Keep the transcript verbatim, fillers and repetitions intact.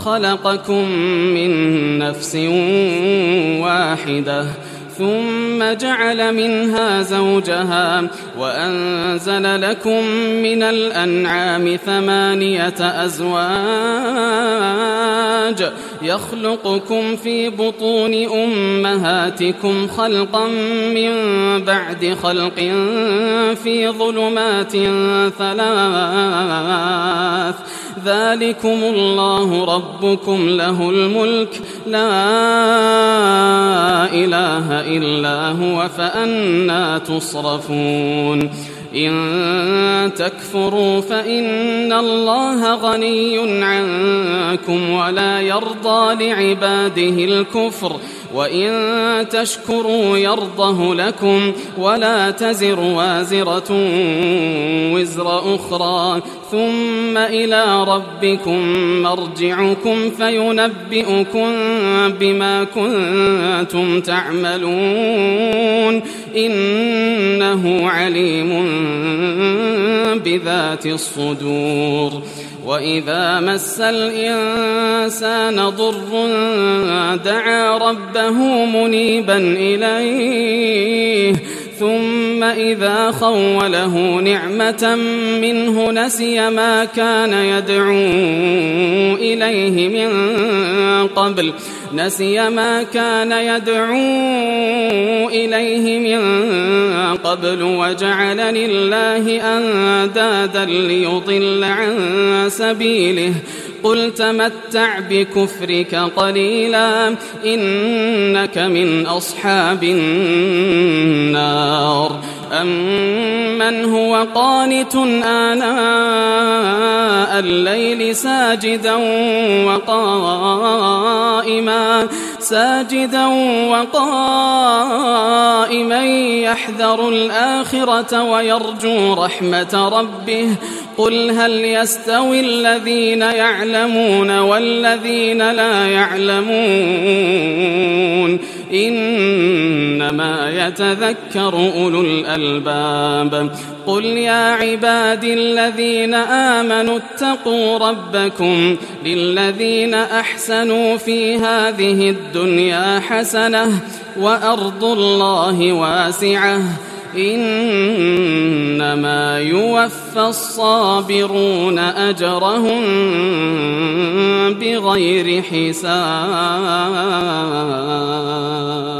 خلقكم من نفس واحدة ثم جعل منها زوجها وأنزل لكم من الأنعام ثمانية أزواج يخلقكم في بطون أمهاتكم خلقا من بعد خلق في ظلمات ثلاث ذلكم الله ربكم له الملك لا إله إلا هو فأنى تصرفون إن تكفروا فإن الله غني عنكم ولا يرضى لعباده الكفر وإن تشكروا يرضه لكم ولا تزر وازرة وزر أخرى ثم إلى ربكم مرجعكم فينبئكم بما كنتم تعملون إنه عليم بذات الصدور وإذا مس الإنسان ضر دعا ربه منيبا إليه ثم إذا خوله نعمة منه نسي ما كان يدعو إليه من قبل نسي ما كان يدعو إليه من قبل وجعل لله أندادا ليضل عن سبيله قل تمتع بكفرك قليلا إنك من أصحاب النار أمن هو قانت آناء الليل ساجدا وقائما ساجدا وقائما يحذر الآخرة ويرجو رحمة ربه قل هل يستوي الذين يعلمون والذين لا يعلمون إنما يتذكر أولو الألباب قل يا عبادي الذين آمنوا اتقوا ربكم للذين أحسنوا في هذه الدنيا حسنة وأرض الله واسعة إنما يوفى الصابرون أجرهم بغير حساب.